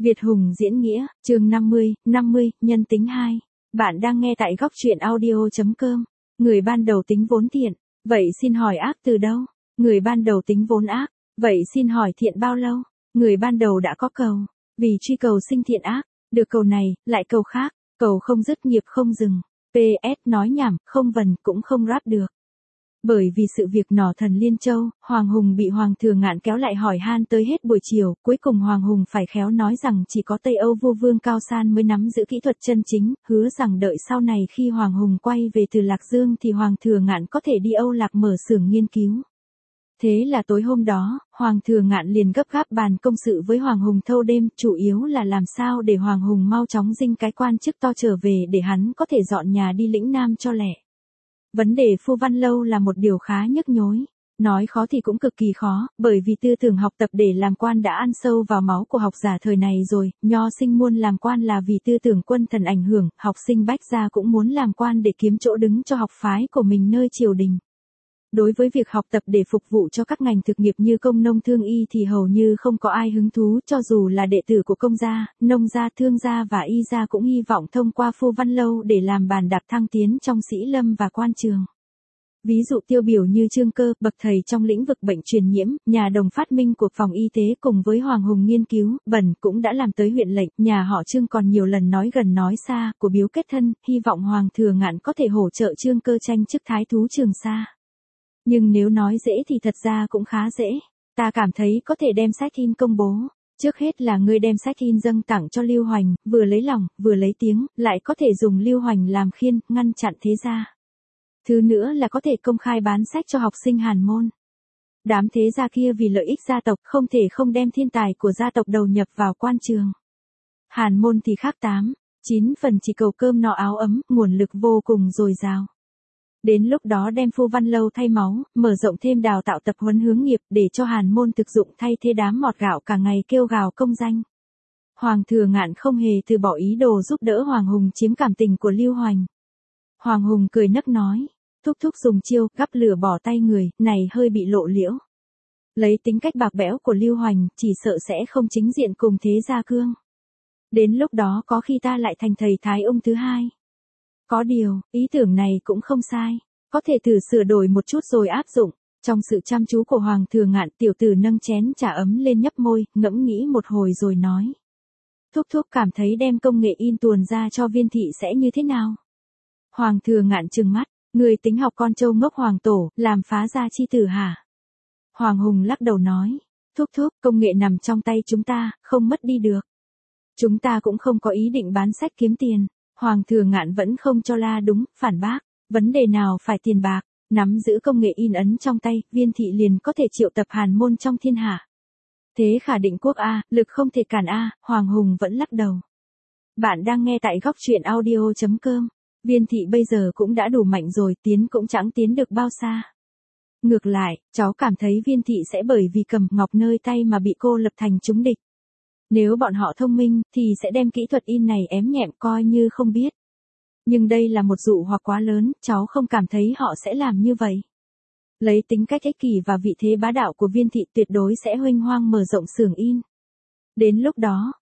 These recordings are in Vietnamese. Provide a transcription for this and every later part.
Việt Hùng diễn nghĩa, chương 50, nhân tính 2. Bạn đang nghe tại góc truyện audio.com. Người ban đầu tính vốn thiện, vậy xin hỏi ác từ đâu? Người ban đầu tính vốn ác, vậy xin hỏi thiện bao lâu? Người ban đầu đã có cầu, vì truy cầu sinh thiện ác, được cầu này, lại cầu khác, cầu không dứt nghiệp không dừng. PS nói nhảm, không vần cũng không rap được. Bởi vì sự việc nỏ thần Liên Châu, Hoàng Hùng bị Hoàng Thừa Ngạn kéo lại hỏi han tới hết buổi chiều, cuối cùng Hoàng Hùng phải khéo nói rằng chỉ có Tây Âu vua Vương Cao San mới nắm giữ kỹ thuật chân chính, hứa rằng đợi sau này khi Hoàng Hùng quay về từ Lạc Dương thì Hoàng Thừa Ngạn có thể đi Âu Lạc mở xưởng nghiên cứu. Thế là tối hôm đó, Hoàng Thừa Ngạn liền gấp gáp bàn công sự với Hoàng Hùng thâu đêm, chủ yếu là làm sao để Hoàng Hùng mau chóng dinh cái quan chức to trở về để hắn có thể dọn nhà đi lĩnh Nam cho lẹ. Vấn đề Phu Văn Lâu là một điều khá nhức nhối. Nói khó thì cũng cực kỳ khó, bởi vì tư tưởng học tập để làm quan đã ăn sâu vào máu của học giả thời này rồi, nho sinh muốn làm quan là vì tư tưởng quân thần ảnh hưởng, học sinh bách gia cũng muốn làm quan để kiếm chỗ đứng cho học phái của mình nơi triều đình. Đối với việc học tập để phục vụ cho các ngành thực nghiệp như công nông thương y thì hầu như không có ai hứng thú, cho dù là đệ tử của công gia, nông gia, thương gia và y gia cũng hy vọng thông qua Phu Văn Lâu để làm bàn đạp thăng tiến trong sĩ lâm và quan trường. Ví dụ tiêu biểu như Trương Cơ, bậc thầy trong lĩnh vực bệnh truyền nhiễm, nhà đồng phát minh của phòng y tế cùng với Hoàng Hùng nghiên cứu, bẩn cũng đã làm tới huyện lệnh, nhà họ Trương còn nhiều lần nói gần nói xa, của biếu kết thân, hy vọng Hoàng Thừa Ngạn có thể hỗ trợ Trương Cơ tranh chức thái thú Trường Sa. Nhưng nếu nói dễ thì thật ra cũng khá dễ. Ta cảm thấy có thể đem sách in công bố. Trước hết là ngươi đem sách in dâng tặng cho Lưu Hoành, vừa lấy lòng, vừa lấy tiếng, lại có thể dùng Lưu Hoành làm khiên, ngăn chặn thế gia. Thứ nữa là có thể công khai bán sách cho học sinh Hàn Môn. Đám thế gia kia vì lợi ích gia tộc không thể không đem thiên tài của gia tộc đầu nhập vào quan trường. Hàn Môn thì khác 8-9 phần chỉ cầu cơm no áo ấm, nguồn lực vô cùng dồi dào. Đến lúc đó đem Phu Văn Lâu thay máu, mở rộng thêm đào tạo tập huấn hướng nghiệp để cho Hàn Môn thực dụng thay thế đám mọt gạo cả ngày kêu gào công danh. Hoàng Thừa Ngạn không hề từ bỏ ý đồ giúp đỡ Hoàng Hùng chiếm cảm tình của Lưu Hoành. Hoàng Hùng cười nấc nói, thúc thúc dùng chiêu gắp lửa bỏ tay người, này hơi bị lộ liễu. Lấy tính cách bạc bẽo của Lưu Hoành, chỉ sợ sẽ không chính diện cùng thế gia cương. Đến lúc đó có khi ta lại thành thầy Thái Ung thứ hai. Có điều, ý tưởng này cũng không sai, có thể thử sửa đổi một chút rồi áp dụng. Trong sự chăm chú của Hoàng Thừa Ngạn, tiểu tử nâng chén trà ấm lên nhấp môi, ngẫm nghĩ một hồi rồi nói. Thúc thúc cảm thấy đem công nghệ in tuồn ra cho Viên thị sẽ như thế nào? Hoàng Thừa Ngạn trừng mắt, người tính học con trâu ngốc Hoàng Tổ, làm phá gia chi tử hả? Hoàng Hùng lắc đầu nói, thúc thúc, công nghệ nằm trong tay chúng ta, không mất đi được. Chúng ta cũng không có ý định bán sách kiếm tiền. Hoàng Thừa Ngạn vẫn không cho la đúng, phản bác, vấn đề nào phải tiền bạc, nắm giữ công nghệ in ấn trong tay, Viên thị liền có thể triệu tập Hàn Môn trong thiên hạ. Thế khả định quốc A, lực không thể cản A, Hoàng Hùng vẫn lắc đầu. Bạn đang nghe tại góc truyện audio.com, Viên thị bây giờ cũng đã đủ mạnh rồi, tiến cũng chẳng tiến được bao xa. Ngược lại, cháu cảm thấy Viên thị sẽ bởi vì cầm ngọc nơi tay mà bị cô lập thành chúng địch. Nếu bọn họ thông minh, thì sẽ đem kỹ thuật in này ém nhẹm coi như không biết. Nhưng đây là một dụ hoặc quá lớn, cháu không cảm thấy họ sẽ làm như vậy. Lấy tính cách ích kỷ và vị thế bá đạo của Viên thị tuyệt đối sẽ huênh hoang mở rộng xưởng in. Đến lúc đó,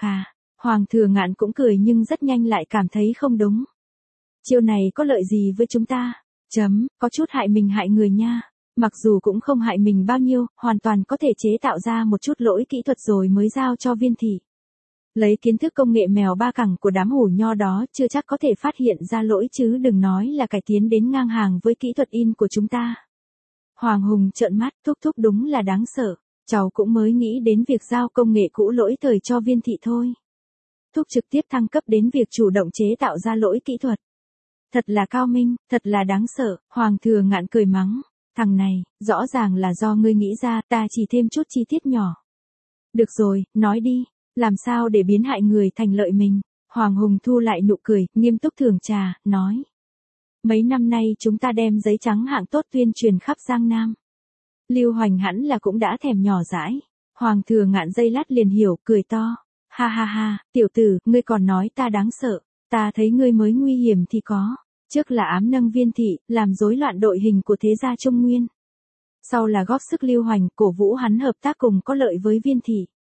Hoàng Thừa Ngạn cũng cười nhưng rất nhanh lại cảm thấy không đúng. Chiêu này có lợi gì với chúng ta? Có chút hại mình hại người nha. Mặc dù cũng không hại mình bao nhiêu, hoàn toàn có thể chế tạo ra một chút lỗi kỹ thuật rồi mới giao cho Viên thị. Lấy kiến thức công nghệ mèo ba cẳng của đám hủ nho đó chưa chắc có thể phát hiện ra lỗi chứ đừng nói là cải tiến đến ngang hàng với kỹ thuật in của chúng ta. Hoàng Hùng trợn mắt, thúc thúc đúng là đáng sợ, cháu cũng mới nghĩ đến việc giao công nghệ cũ lỗi thời cho Viên thị thôi. Thúc trực tiếp thăng cấp đến việc chủ động chế tạo ra lỗi kỹ thuật. Thật là cao minh, thật là đáng sợ, Hoàng Thừa Ngạn cười mắng. Thằng này, rõ ràng là do ngươi nghĩ ra, ta chỉ thêm chút chi tiết nhỏ. Được rồi, nói đi, làm sao để biến hại người thành lợi mình? Hoàng Hùng thu lại nụ cười, nghiêm túc thưởng trà, nói. Mấy năm nay chúng ta đem giấy trắng hạng tốt tuyên truyền khắp Giang Nam. Lưu Hoành hẳn là cũng đã thèm nhỏ dãi. Hoàng Thừa Ngạn giây lát liền hiểu, cười to. Ha ha ha, tiểu tử, ngươi còn nói ta đáng sợ, ta thấy ngươi mới nguy hiểm thì có. Trước là ám nâng Viên thị, làm rối loạn đội hình của thế gia Trung Nguyên. Sau là góp sức Lưu Hoành, cổ vũ hắn hợp tác cùng có lợi với Viên thị.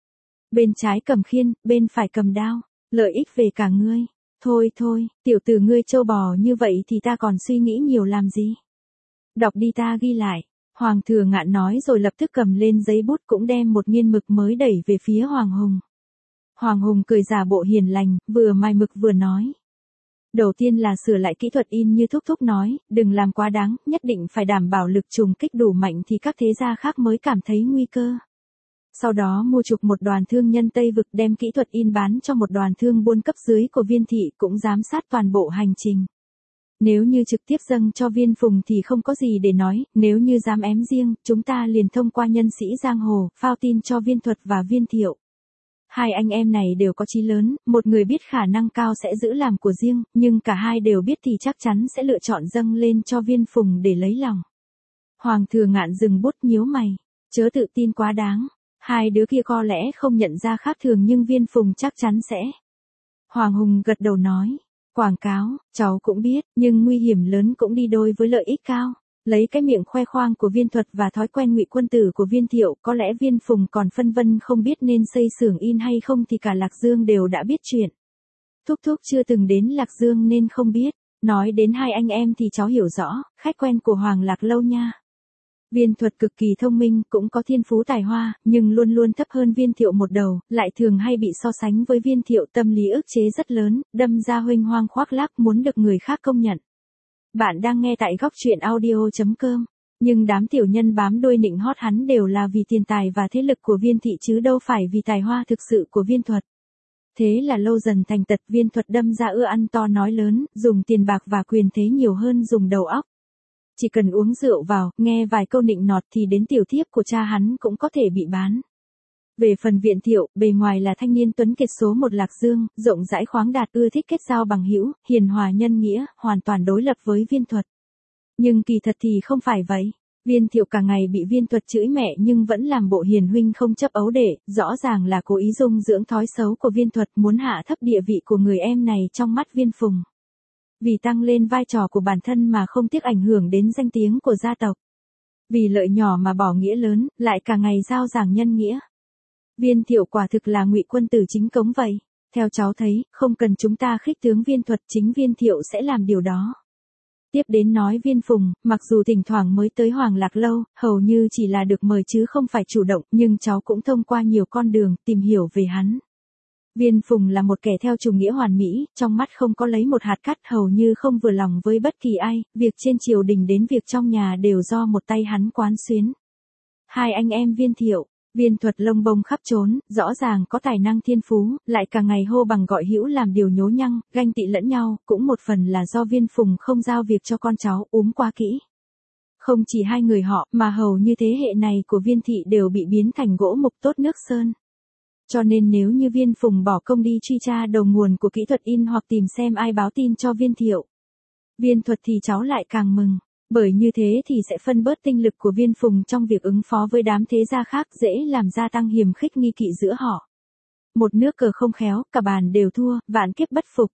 Bên trái cầm khiên, bên phải cầm đao. Lợi ích về cả ngươi. Thôi thôi, tiểu tử ngươi trâu bò như vậy thì ta còn suy nghĩ nhiều làm gì. Đọc đi ta ghi lại. Hoàng Thừa Ngạn nói rồi lập tức cầm lên giấy bút cũng đem một nghiên mực mới đẩy về phía Hoàng Hùng. Hoàng Hùng cười giả bộ hiền lành, vừa mài mực vừa nói. Đầu tiên là sửa lại kỹ thuật in như Thúc Thúc nói, đừng làm quá đáng, nhất định phải đảm bảo lực trùng kích đủ mạnh thì các thế gia khác mới cảm thấy nguy cơ. Sau đó mua chuộc một đoàn thương nhân Tây Vực đem kỹ thuật in bán cho một đoàn thương buôn cấp dưới của Viên thị cũng giám sát toàn bộ hành trình. Nếu như trực tiếp dâng cho Viên Phùng thì không có gì để nói, nếu như dám ém riêng, chúng ta liền thông qua nhân sĩ giang hồ, phao tin cho Viên Thuật và Viên Thiệu. Hai anh em này đều có chí lớn, một người biết khả năng cao sẽ giữ làm của riêng, nhưng cả hai đều biết thì chắc chắn sẽ lựa chọn dâng lên cho Viên Phùng để lấy lòng. Hoàng Thừa Ngạn dừng bút nhíu mày, chớ tự tin quá đáng. Hai đứa kia có lẽ không nhận ra khác thường nhưng Viên Phùng chắc chắn sẽ. Hoàng Hùng gật đầu nói, quảng cáo, cháu cũng biết, nhưng nguy hiểm lớn cũng đi đôi với lợi ích cao. Lấy cái miệng khoe khoang của Viên Thuật và thói quen ngụy quân tử của Viên Thiệu, có lẽ Viên Phùng còn phân vân không biết nên xây xưởng in hay không thì cả Lạc Dương đều đã biết chuyện. Thúc Thúc chưa từng đến Lạc Dương nên không biết, nói đến hai anh em thì cháu hiểu rõ, khách quen của Hoàng Lạc Lâu nha. Viên Thuật cực kỳ thông minh, cũng có thiên phú tài hoa, nhưng luôn luôn thấp hơn Viên Thiệu một đầu, lại thường hay bị so sánh với Viên Thiệu, tâm lý ức chế rất lớn, đâm ra huênh hoang khoác lác muốn được người khác công nhận. Bạn đang nghe tại góc truyện audio.com, nhưng đám tiểu nhân bám đuôi nịnh hót hắn đều là vì tiền tài và thế lực của Viên thị chứ đâu phải vì tài hoa thực sự của Viên Thuật. Thế là lâu dần thành tật, Viên Thuật đâm ra ưa ăn to nói lớn, dùng tiền bạc và quyền thế nhiều hơn dùng đầu óc. Chỉ cần uống rượu vào, nghe vài câu nịnh nọt thì đến tiểu thiếp của cha hắn cũng có thể bị bán. Về phần Viên Thiệu, bề ngoài là thanh niên tuấn kiệt số một Lạc Dương, rộng rãi khoáng đạt, ưa thích kết giao bằng hữu, hiền hòa nhân nghĩa, hoàn toàn đối lập với Viên Thuật. Nhưng kỳ thật thì không phải vậy. Viên Thiệu cả ngày bị Viên Thuật chửi mẹ nhưng vẫn làm bộ hiền huynh không chấp ấu để, rõ ràng là cố ý dung dưỡng thói xấu của Viên Thuật, muốn hạ thấp địa vị của người em này trong mắt Viên Phùng. Vì tăng lên vai trò của bản thân mà không tiếc ảnh hưởng đến danh tiếng của gia tộc. Vì lợi nhỏ mà bỏ nghĩa lớn, lại cả ngày giao giảng nhân nghĩa. Viên Thiệu quả thực là ngụy quân tử chính cống vậy. Theo cháu thấy, không cần chúng ta khích tướng Viên Thuật, chính Viên Thiệu sẽ làm điều đó. Tiếp đến nói Viên Phùng, mặc dù thỉnh thoảng mới tới Hoàng Lạc Lâu, hầu như chỉ là được mời chứ không phải chủ động, nhưng cháu cũng thông qua nhiều con đường, tìm hiểu về hắn. Viên Phùng là một kẻ theo chủ nghĩa hoàn mỹ, trong mắt không có lấy một hạt cát, hầu như không vừa lòng với bất kỳ ai, việc trên triều đình đến việc trong nhà đều do một tay hắn quán xuyến. Hai anh em Viên Thiệu, Viên Thuật lông bông khắp trốn, rõ ràng có tài năng thiên phú, lại cả ngày hô bằng gọi hữu làm điều nhố nhăng, ganh tị lẫn nhau, cũng một phần là do Viên Phùng không giao việc cho con cháu, quá kỹ. Không chỉ hai người họ, mà hầu như thế hệ này của Viên thị đều bị biến thành gỗ mục tốt nước sơn. Cho nên nếu như Viên Phùng bỏ công đi truy tra đầu nguồn của kỹ thuật in hoặc tìm xem ai báo tin cho Viên Thiệu, Viên Thuật thì cháu lại càng mừng. Bởi như thế thì sẽ phân bớt tinh lực của Viên Phùng trong việc ứng phó với đám thế gia khác, dễ làm gia tăng hiềm khích nghi kỵ giữa họ. Một nước cờ không khéo, cả bàn đều thua, vạn kiếp bất phục.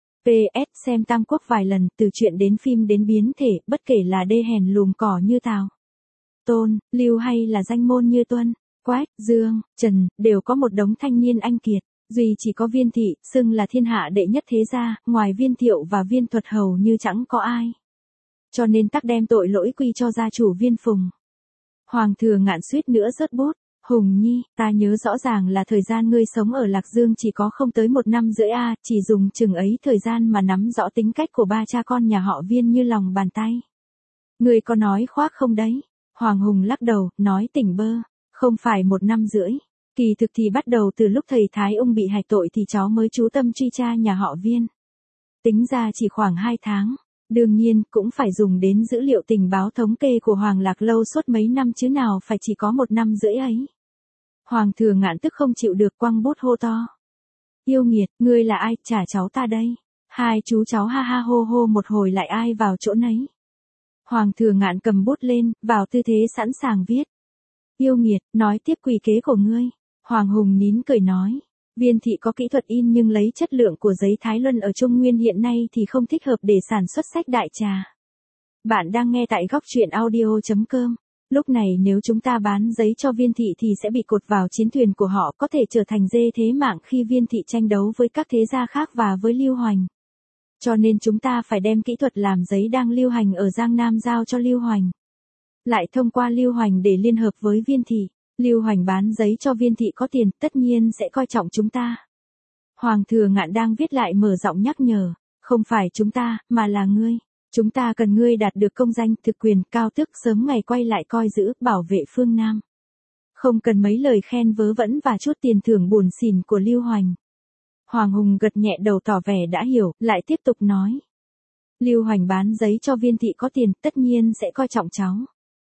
PS xem Tam Quốc vài lần, từ truyện đến phim đến biến thể, bất kể là đê hèn lùm cỏ như Tào, Tôn, Lưu hay là danh môn như Tuân, Quách, Dương, Trần, đều có một đống thanh niên anh kiệt. Duy chỉ có Viên thị, xưng là thiên hạ đệ nhất thế gia, ngoài Viên Thiệu và Viên Thuật hầu như chẳng có ai. Cho nên tắc đem tội lỗi quy cho gia chủ Viên Phùng. Hoàng Thừa Ngạn suýt nữa rớt bút. Hùng Nhi, ta nhớ rõ ràng là thời gian ngươi sống ở Lạc Dương chỉ có không tới 1 năm rưỡi chỉ dùng chừng ấy thời gian mà nắm rõ tính cách của ba cha con nhà họ Viên như lòng bàn tay. Ngươi có nói khoác không đấy? Hoàng Hùng lắc đầu, nói tỉnh bơ, không phải 1 năm rưỡi. Kỳ thực thì bắt đầu từ lúc thầy Thái Ung bị hạch tội thì cháu mới chú tâm truy tra nhà họ Viên. Tính ra chỉ khoảng 2 tháng. Đương nhiên, cũng phải dùng đến dữ liệu tình báo thống kê của Hoàng Lạc Lâu suốt mấy năm chứ nào phải chỉ có 1 năm rưỡi ấy. Hoàng Thừa Ngạn tức không chịu được quăng bút hô to. Yêu nghiệt, ngươi là ai, trả cháu ta đây. Hai chú cháu ha ha hô hô một hồi lại ai vào chỗ nấy. Hoàng Thừa Ngạn cầm bút lên, vào tư thế sẵn sàng viết. Yêu nghiệt, nói tiếp quỷ kế của ngươi. Hoàng Hùng nín cười nói. Viên thị có kỹ thuật in nhưng lấy chất lượng của giấy Thái Luân ở Trung Nguyên hiện nay thì không thích hợp để sản xuất sách đại trà. Bạn đang nghe tại góc truyện audio.com. Lúc này nếu chúng ta bán giấy cho Viên thị thì sẽ bị cột vào chiến thuyền của họ, có thể trở thành dê thế mạng khi Viên thị tranh đấu với các thế gia khác và với Lưu Hoành. Cho nên chúng ta phải đem kỹ thuật làm giấy đang lưu hành ở Giang Nam giao cho Lưu Hoành. Lại thông qua Lưu Hoành để liên hợp với Viên thị. Lưu Hoành bán giấy cho Viên thị có tiền, tất nhiên sẽ coi trọng chúng ta. Hoàng Thừa Ngạn đang viết lại mở giọng nhắc nhở, không phải chúng ta, mà là ngươi. Chúng ta cần ngươi đạt được công danh, thực quyền, cao tước, sớm ngày quay lại coi giữ, bảo vệ phương Nam. Không cần mấy lời khen vớ vẩn và chút tiền thưởng buồn xỉn của Lưu Hoành. Hoàng Hùng gật nhẹ đầu tỏ vẻ đã hiểu, lại tiếp tục nói. Lưu Hoành bán giấy cho Viên thị có tiền, tất nhiên sẽ coi trọng cháu.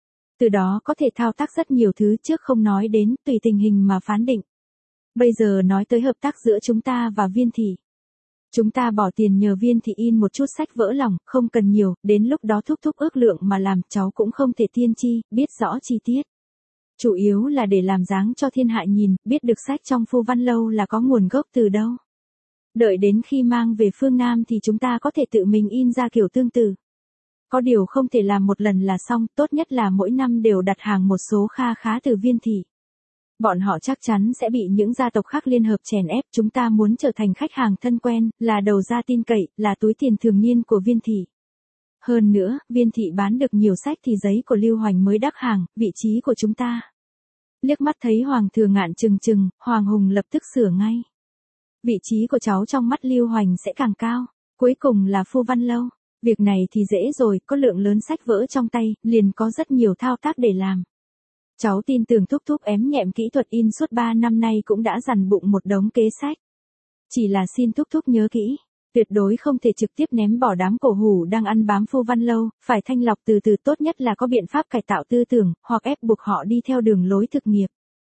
Từ đó có thể thao tác rất nhiều thứ, trước không nói đến, tùy tình hình mà phán định. Bây giờ nói tới hợp tác giữa chúng ta và Viên thị. Chúng ta bỏ tiền nhờ Viên thị in một chút sách vỡ lòng, không cần nhiều, đến lúc đó thúc ước lượng mà làm, cháu cũng không thể tiên tri, biết rõ chi tiết. Chủ yếu là để làm dáng cho thiên hạ nhìn, biết được sách trong Phu Văn Lâu là có nguồn gốc từ đâu. Đợi đến khi mang về phương Nam thì chúng ta có thể tự mình in ra kiểu tương tự. Có điều không thể làm một lần là xong, tốt nhất là mỗi năm đều đặt hàng một số kha khá từ Viên thị. Bọn họ chắc chắn sẽ bị những gia tộc khác liên hợp chèn ép, chúng ta muốn trở thành khách hàng thân quen, là đầu ra tin cậy, là túi tiền thường niên của Viên thị. Hơn nữa, Viên thị bán được nhiều sách thì giấy của Lưu Hoành mới đắc hàng, vị trí của chúng ta. Liếc mắt thấy Hoàng Thừa Ngạn chừng, Hoàng Hùng lập tức sửa ngay. Vị trí của cháu trong mắt Lưu Hoành sẽ càng cao, cuối cùng là Phu Văn Lâu. Việc này thì dễ rồi, có lượng lớn sách vỡ trong tay, liền có rất nhiều thao tác để làm. Cháu tin tưởng thúc ém nhẹm kỹ thuật in suốt 3 năm nay cũng đã dằn bụng một đống kế sách. Chỉ là xin thúc nhớ kỹ, tuyệt đối không thể trực tiếp ném bỏ đám cổ hủ đang ăn bám Phu Văn Lâu, phải thanh lọc từ từ, tốt nhất là có biện pháp cải tạo tư tưởng, hoặc ép buộc họ đi theo đường lối thực nghiệp.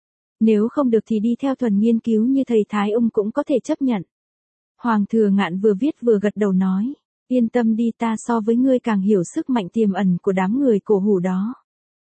Nếu không được thì đi theo thuần nghiên cứu như thầy Thái Ung cũng có thể chấp nhận. Hoàng Thừa Ngạn vừa viết vừa gật đầu nói, yên tâm đi, ta so với ngươi càng hiểu sức mạnh tiềm ẩn của đám người cổ hủ đó.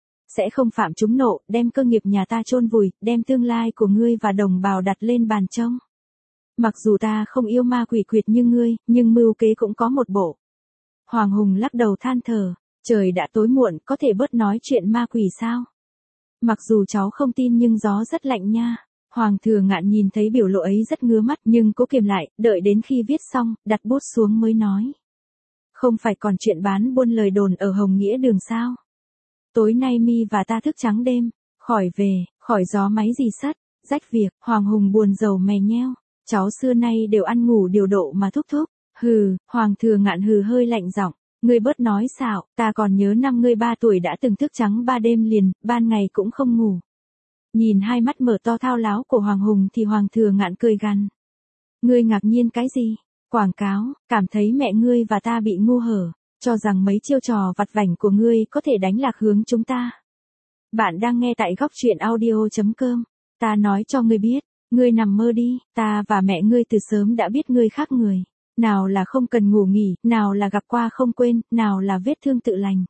Sẽ không phạm chúng nộ, đem cơ nghiệp nhà ta chôn vùi, đem tương lai của ngươi và đồng bào đặt lên bàn trông. Mặc dù ta không yêu ma quỷ quyệt như ngươi, nhưng mưu kế cũng có một bộ. Hoàng Hùng lắc đầu than thở, trời đã tối muộn, có thể bớt nói chuyện ma quỷ sao? Mặc dù cháu không tin nhưng gió rất lạnh nha. Hoàng Thừa Ngạn nhìn thấy biểu lộ ấy rất ngứa mắt nhưng cố kiềm lại, đợi đến khi viết xong, đặt bút xuống mới nói. Không phải còn chuyện bán buôn lời đồn ở Hồng Nghĩa Đường sao? Tối nay mi và ta thức trắng đêm, khỏi gió máy gì sắt, rách việc. Hoàng Hùng buồn rầu mè nheo, cháu xưa nay đều ăn ngủ điều độ mà thúc. Hừ, Hoàng Thừa Ngạn hừ hơi lạnh giọng, ngươi bớt nói xạo, ta còn nhớ năm ngươi 3 tuổi đã từng thức trắng 3 đêm liền, ban ngày cũng không ngủ. Nhìn hai mắt mở to thao láo của Hoàng Hùng thì Hoàng Thừa Ngạn cười gằn. Ngươi ngạc nhiên cái gì? Quảng cáo, cảm thấy mẹ ngươi và ta bị ngu hở, cho rằng mấy chiêu trò vặt vảnh của ngươi có thể đánh lạc hướng chúng ta. Bạn đang nghe tại góc truyện audio.com, ta nói cho ngươi biết, ngươi nằm mơ đi, ta và mẹ ngươi từ sớm đã biết ngươi khác người. Nào là không cần ngủ nghỉ, nào là gặp qua không quên, nào là vết thương tự lành.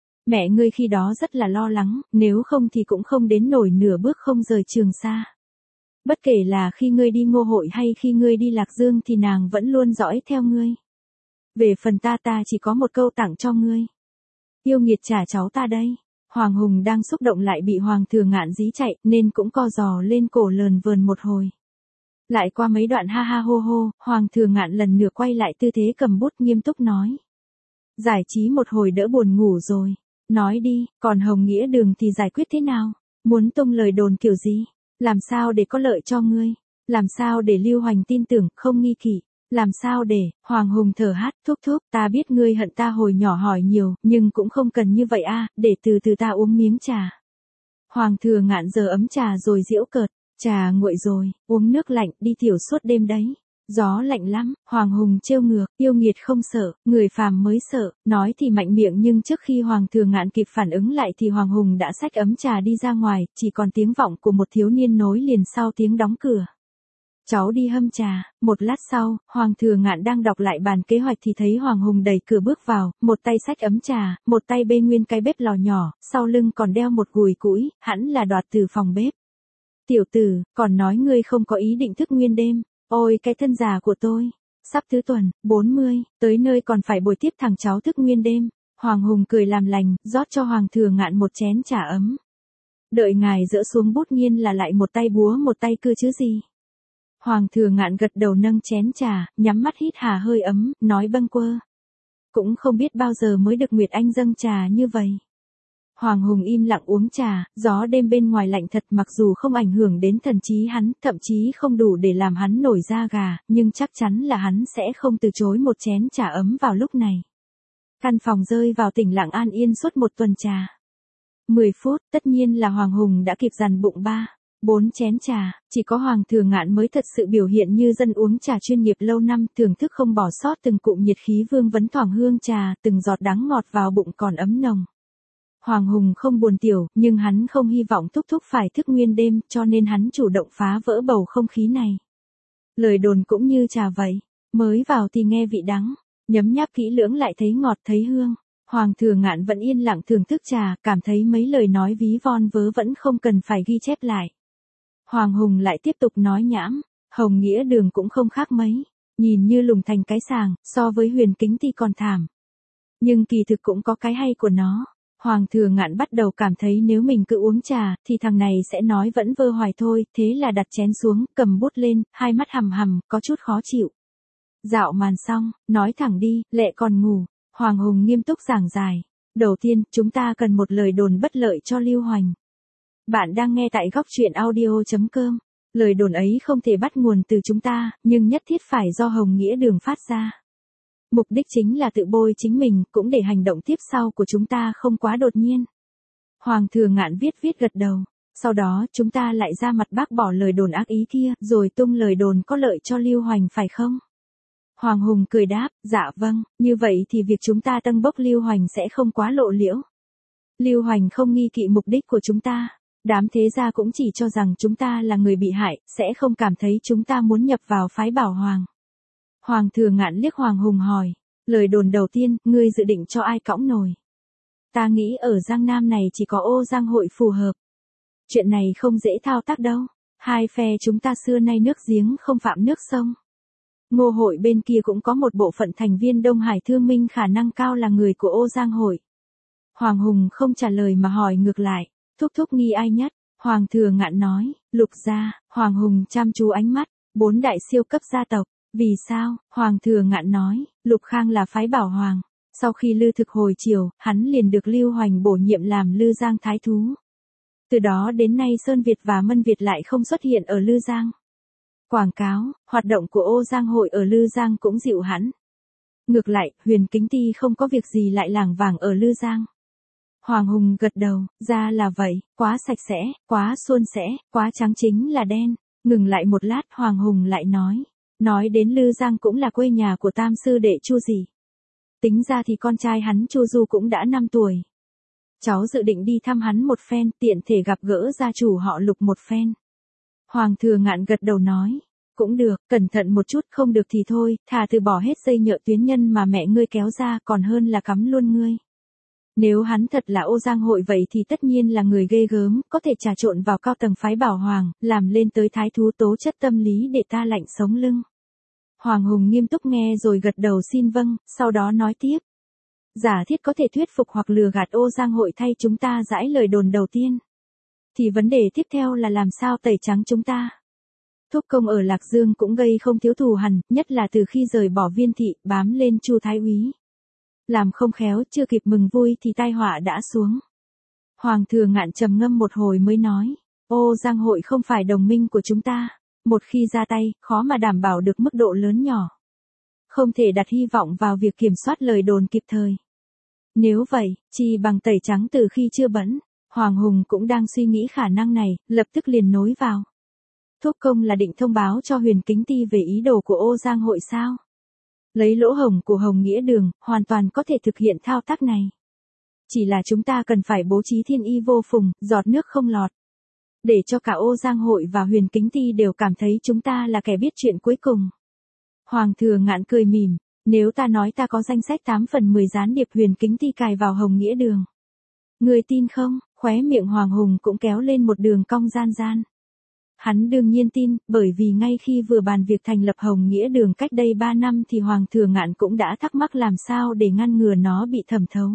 Mẹ ngươi khi đó rất là lo lắng, nếu không thì cũng không đến nổi nửa bước không rời Trường Sa. Bất kể là khi ngươi đi Ngô Hội hay khi ngươi đi Lạc Dương thì nàng vẫn luôn dõi theo ngươi. Về phần ta chỉ có một câu tặng cho ngươi. Yêu nghiệt trả cháu ta đây. Hoàng Hùng đang xúc động lại bị Hoàng Thừa Ngạn dí chạy nên cũng co giò lên cổ lờn vờn một hồi. Lại qua mấy đoạn ha ha hô hô, Hoàng Thừa Ngạn lần nữa quay lại tư thế cầm bút nghiêm túc nói. Giải trí một hồi đỡ buồn ngủ rồi. Nói đi, còn Hồng Nghĩa Đường thì giải quyết thế nào? Muốn tung lời đồn kiểu gì? Làm sao để có lợi cho ngươi? Làm sao để Lưu Hoành tin tưởng, không nghi kỵ? Làm sao để, Hoàng Hùng thở hát, thúc, ta biết ngươi hận ta hồi nhỏ hỏi nhiều, nhưng cũng không cần như vậy a, để từ từ ta uống miếng trà. Hoàng Thừa Ngạn giờ ấm trà rồi giễu cợt, trà nguội rồi, uống nước lạnh, đi tiểu suốt đêm đấy. Gió lạnh lắm, Hoàng Hùng trêu ngược, yêu nghiệt không sợ, người phàm mới sợ, nói thì mạnh miệng nhưng trước khi Hoàng Thừa Ngạn kịp phản ứng lại thì Hoàng Hùng đã xách ấm trà đi ra ngoài, chỉ còn tiếng vọng của một thiếu niên nối liền sau tiếng đóng cửa. Cháu đi hâm trà. Một lát sau, Hoàng Thừa Ngạn đang đọc lại bản kế hoạch thì thấy Hoàng Hùng đẩy cửa bước vào, một tay xách ấm trà, một tay bê nguyên cái bếp lò nhỏ, sau lưng còn đeo một gùi củi, hẳn là đoạt từ phòng bếp. Tiểu tử, còn nói ngươi không có ý định thức nguyên đêm. Ôi cái thân già của tôi, sắp thứ tuần, 40, tới nơi còn phải bồi tiếp thằng cháu thức nguyên đêm. Hoàng Hùng cười làm lành, rót cho Hoàng Thừa Ngạn một chén trà ấm. Đợi ngài dỡ xuống bút nghiên là lại một tay búa một tay cưa chứ gì. Hoàng Thừa Ngạn gật đầu nâng chén trà, nhắm mắt hít hà hơi ấm, nói bâng quơ. Cũng không biết bao giờ mới được Nguyệt Anh dâng trà như vậy. Hoàng Hùng im lặng uống trà, gió đêm bên ngoài lạnh thật mặc dù không ảnh hưởng đến thần trí hắn, thậm chí không đủ để làm hắn nổi da gà, nhưng chắc chắn là hắn sẽ không từ chối một chén trà ấm vào lúc này. Căn phòng rơi vào tĩnh lặng an yên suốt một tuần trà. 10 phút, tất nhiên là Hoàng Hùng đã kịp dằn bụng 4 chén trà, chỉ có Hoàng Thừa Ngạn mới thật sự biểu hiện như dân uống trà chuyên nghiệp lâu năm, thưởng thức không bỏ sót từng cụm nhiệt khí vương vấn thoảng hương trà, từng giọt đắng ngọt vào bụng còn ấm nồng. Hoàng Hùng không buồn tiểu, nhưng hắn không hy vọng Thúc Thúc phải thức nguyên đêm, cho nên hắn chủ động phá vỡ bầu không khí này. Lời đồn cũng như trà vậy, mới vào thì nghe vị đắng, nhấm nháp kỹ lưỡng lại thấy ngọt thấy hương. Hoàng Thừa Ngạn vẫn yên lặng thưởng thức trà, cảm thấy mấy lời nói ví von vớ vẫn không cần phải ghi chép lại. Hoàng Hùng lại tiếp tục nói nhãm, Hồng Nghĩa Đường cũng không khác mấy, nhìn như lùng thành cái sàng, so với Huyền Kính Ti còn thảm. Nhưng kỳ thực cũng có cái hay của nó. Hoàng Thừa Ngạn bắt đầu cảm thấy nếu mình cứ uống trà, thì thằng này sẽ nói vẫn vơ hoài thôi, thế là đặt chén xuống, cầm bút lên, hai mắt hằm hằm, có chút khó chịu. Dạo màn xong, nói thẳng đi, lẹ còn ngủ. Hoàng Hùng nghiêm túc giảng giải. Đầu tiên, chúng ta cần một lời đồn bất lợi cho Lưu Hoành. Bạn đang nghe tại góc truyện audio.com. Lời đồn ấy không thể bắt nguồn từ chúng ta, nhưng nhất thiết phải do Hồng Nghĩa Đường phát ra. Mục đích chính là tự bôi chính mình, cũng để hành động tiếp sau của chúng ta không quá đột nhiên. Hoàng Thừa Ngạn viết gật đầu. Sau đó chúng ta lại ra mặt bác bỏ lời đồn ác ý kia, rồi tung lời đồn có lợi cho Lưu Hoành phải không? Hoàng Hùng cười đáp, dạ vâng, như vậy thì việc chúng ta tâng bốc Lưu Hoành sẽ không quá lộ liễu. Lưu Hoành không nghi kỵ mục đích của chúng ta. Đám thế gia cũng chỉ cho rằng chúng ta là người bị hại, sẽ không cảm thấy chúng ta muốn nhập vào phái Bảo Hoàng. Hoàng Thừa Ngạn liếc Hoàng Hùng hỏi, lời đồn đầu tiên, ngươi dự định cho ai cõng nổi? Ta nghĩ ở Giang Nam này chỉ có Ô Giang hội phù hợp. Chuyện này không dễ thao tác đâu. Hai phe chúng ta xưa nay nước giếng không phạm nước sông. Ngô hội bên kia cũng có một bộ phận thành viên Đông Hải Thương Minh khả năng cao là người của Ô Giang hội. Hoàng Hùng không trả lời mà hỏi ngược lại, Thúc Thúc nghi ai nhất? Hoàng Thừa Ngạn nói, Lục gia. Hoàng Hùng chăm chú ánh mắt, 4 đại siêu cấp gia tộc. Vì sao? Hoàng Thừa Ngạn nói, Lục Khang là phái Bảo Hoàng. Sau khi Lư Thực hồi triều, hắn liền được Lưu Hoành bổ nhiệm làm Lư Giang thái thú. Từ đó đến nay Sơn Việt và Mân Việt lại không xuất hiện ở Lư Giang. Quảng cáo, hoạt động của Ô Giang hội ở Lư Giang cũng dịu hẳn. Ngược lại, Huyền Kính Ti không có việc gì lại lảng vảng ở Lư Giang. Hoàng Hùng gật đầu, ra là vậy, quá sạch sẽ, quá suôn sẻ, quá trắng chính là đen. Ngừng lại một lát, Hoàng Hùng lại nói đến Lư Giang cũng là quê nhà của tam sư đệ Chu Dì. Tính ra thì con trai hắn Chu Du cũng đã 5 tuổi. Cháu dự định đi thăm hắn một phen, tiện thể gặp gỡ gia chủ họ Lục một phen. Hoàng Thừa Ngạn gật đầu nói, cũng được, cẩn thận một chút, không được thì thôi, thà từ bỏ hết dây nhợ tuyến nhân mà mẹ ngươi kéo ra còn hơn là cắm luôn ngươi. Nếu hắn thật là Ô Giang hội vậy thì tất nhiên là người ghê gớm, có thể trà trộn vào cao tầng phái Bảo Hoàng, làm lên tới thái thú tố chất tâm lý để ta lạnh sống lưng. Hoàng Hùng nghiêm túc nghe rồi gật đầu xin vâng, sau đó nói tiếp. Giả thiết có thể thuyết phục hoặc lừa gạt Ô Giang hội thay chúng ta giãi lời đồn đầu tiên. Thì vấn đề tiếp theo là làm sao tẩy trắng chúng ta. Thúc công ở Lạc Dương cũng gây không thiếu thù hằn, nhất là từ khi rời bỏ Viên thị, bám lên Chu thái úy. Làm không khéo, chưa kịp mừng vui thì tai họa đã xuống. Hoàng Thừa Ngạn trầm ngâm một hồi mới nói, Ô Giang hội không phải đồng minh của chúng ta, một khi ra tay, khó mà đảm bảo được mức độ lớn nhỏ. Không thể đặt hy vọng vào việc kiểm soát lời đồn kịp thời. Nếu vậy, chi bằng tẩy trắng từ khi chưa bẩn. Hoàng Hùng cũng đang suy nghĩ khả năng này, lập tức liền nối vào. Thúc công là định thông báo cho Huyền Kính Ti về ý đồ của Ô Giang hội sao? Lấy lỗ hổng của Hồng Nghĩa Đường, hoàn toàn có thể thực hiện thao tác này. Chỉ là chúng ta cần phải bố trí thiên y vô phùng, giọt nước không lọt. Để cho cả Ô Giang hội và Huyền Kính Ti đều cảm thấy chúng ta là kẻ biết chuyện cuối cùng. Hoàng Thừa Ngạn cười mỉm, nếu ta nói ta có danh sách 8 phần 10 gián điệp Huyền Kính Ti cài vào Hồng Nghĩa Đường. Người tin không? Khóe miệng Hoàng Hùng cũng kéo lên một đường cong gian. Hắn đương nhiên tin, bởi vì ngay khi vừa bàn việc thành lập Hồng Nghĩa Đường cách đây 3 năm thì Hoàng Thừa Ngạn cũng đã thắc mắc làm sao để ngăn ngừa nó bị thẩm thấu.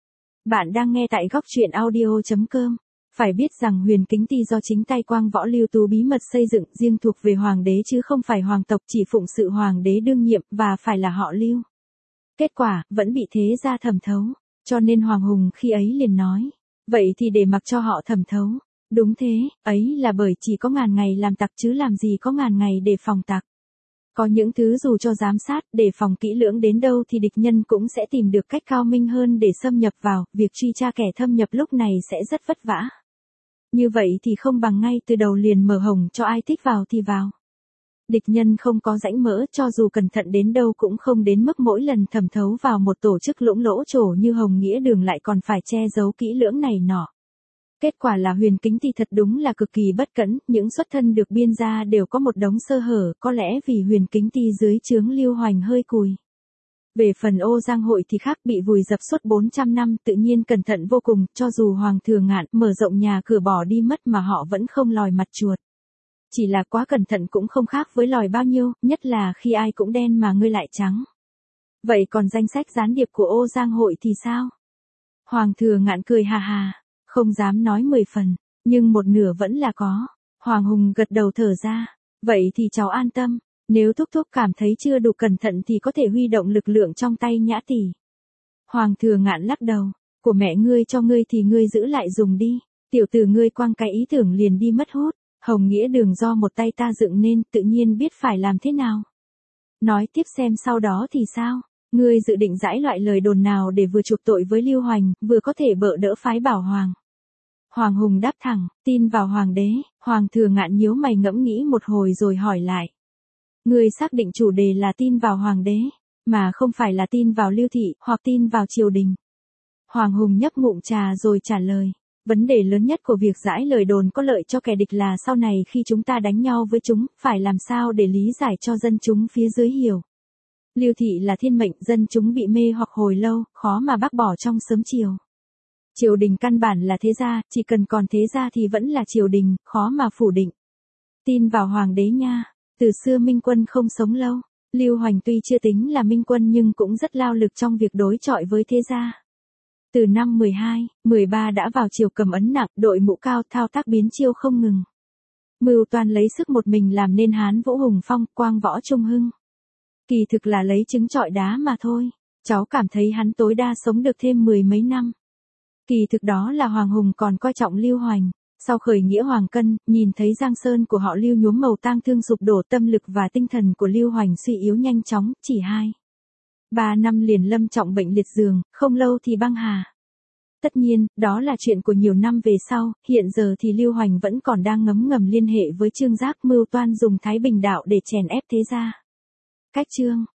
Bạn đang nghe tại góc truyện audio.com. Phải biết rằng Huyền Kính Ty do chính tay Quang Võ Lưu Tú bí mật xây dựng riêng thuộc về hoàng đế chứ không phải hoàng tộc, chỉ phụng sự hoàng đế đương nhiệm và phải là họ Lưu. Kết quả, vẫn bị thế gia thẩm thấu, cho nên Hoàng Hùng khi ấy liền nói, vậy thì để mặc cho họ thẩm thấu. Đúng thế, ấy là bởi chỉ có ngàn ngày làm tặc chứ làm gì có ngàn ngày để phòng tặc. Có những thứ dù cho giám sát, đề phòng kỹ lưỡng đến đâu thì địch nhân cũng sẽ tìm được cách cao minh hơn để xâm nhập vào, việc truy tra kẻ thâm nhập lúc này sẽ rất vất vả. Như vậy thì không bằng ngay từ đầu liền mở hồng cho ai thích vào thì vào. Địch nhân không có rãnh mỡ, cho dù cẩn thận đến đâu cũng không đến mức mỗi lần thẩm thấu vào một tổ chức lũng lỗ trổ như Hồng Nghĩa Đường lại còn phải che giấu kỹ lưỡng này nọ. Kết quả là Huyền Kính Ty thật đúng là cực kỳ bất cẩn, những xuất thân được biên ra đều có một đống sơ hở, có lẽ vì Huyền Kính Ty dưới trướng Lưu Hoành hơi cùi. Về phần Ô Giang hội thì khác, bị vùi dập suốt 400 năm, tự nhiên cẩn thận vô cùng, cho dù Hoàng Thừa Ngạn mở rộng nhà cửa bỏ đi mất mà họ vẫn không lòi mặt chuột. Chỉ là quá cẩn thận cũng không khác với lòi bao nhiêu, nhất là khi ai cũng đen mà ngươi lại trắng. Vậy còn danh sách gián điệp của Ô Giang hội thì sao? Hoàng Thừa Ngạn cười hà hà, không dám nói 10 phần, nhưng một nửa vẫn là có. Hoàng Hùng gật đầu thở ra, vậy thì cháu an tâm, nếu thúc thúc cảm thấy chưa đủ cẩn thận thì có thể huy động lực lượng trong tay Nhã tỷ. Hoàng Thừa Ngạn lắc đầu, của mẹ ngươi cho ngươi thì ngươi giữ lại dùng đi, tiểu tử ngươi quăng cái ý tưởng liền đi mất hút. Hồng Nghĩa Đường do một tay ta dựng nên, tự nhiên biết phải làm thế nào. Nói tiếp xem sau đó thì sao? Ngươi dự định giải loại lời đồn nào để vừa chuộc tội với Lưu Hoành, vừa có thể bợ đỡ phái Bảo Hoàng? Hoàng Hùng đáp thẳng, tin vào Hoàng đế. Hoàng Thừa Ngạn nhíu mày ngẫm nghĩ một hồi rồi hỏi lại. Ngươi xác định chủ đề là tin vào Hoàng đế, mà không phải là tin vào Lưu thị, hoặc tin vào triều đình. Hoàng Hùng nhấp ngụm trà rồi trả lời. Vấn đề lớn nhất của việc giải lời đồn có lợi cho kẻ địch là sau này khi chúng ta đánh nhau với chúng, phải làm sao để lý giải cho dân chúng phía dưới hiểu. Lưu thị là thiên mệnh, dân chúng bị mê hoặc hồi lâu, khó mà bác bỏ trong sớm chiều. Triều đình căn bản là thế gia, chỉ cần còn thế gia thì vẫn là triều đình, khó mà phủ định. Tin vào hoàng đế nha, từ xưa minh quân không sống lâu, Lưu Hoành tuy chưa tính là minh quân nhưng cũng rất lao lực trong việc đối chọi với thế gia. Từ năm 12, 13 đã vào triều cầm ấn nặng, đội mũ cao, thao tác biến chiêu không ngừng. Mưu toan lấy sức một mình làm nên Hán Vũ Hùng Phong, Quang Võ Trung Hưng. Kỳ thực là lấy trứng trọi đá mà thôi, cháu cảm thấy hắn tối đa sống được thêm 10 mấy năm. Kỳ thực đó là Hoàng Hùng còn coi trọng Lưu Hoành. Sau khởi nghĩa Hoàng Cân, nhìn thấy Giang Sơn của họ Lưu nhuốm màu tang thương sụp đổ, tâm lực và tinh thần của Lưu Hoành suy yếu nhanh chóng, chỉ 2-3 năm liền lâm trọng bệnh liệt giường, không lâu thì băng hà. Tất nhiên, đó là chuyện của nhiều năm về sau, hiện giờ thì Lưu Hoành vẫn còn đang ngấm ngầm liên hệ với Trương Giác, mưu toan dùng Thái Bình đạo để chèn ép thế gia. Cách Trương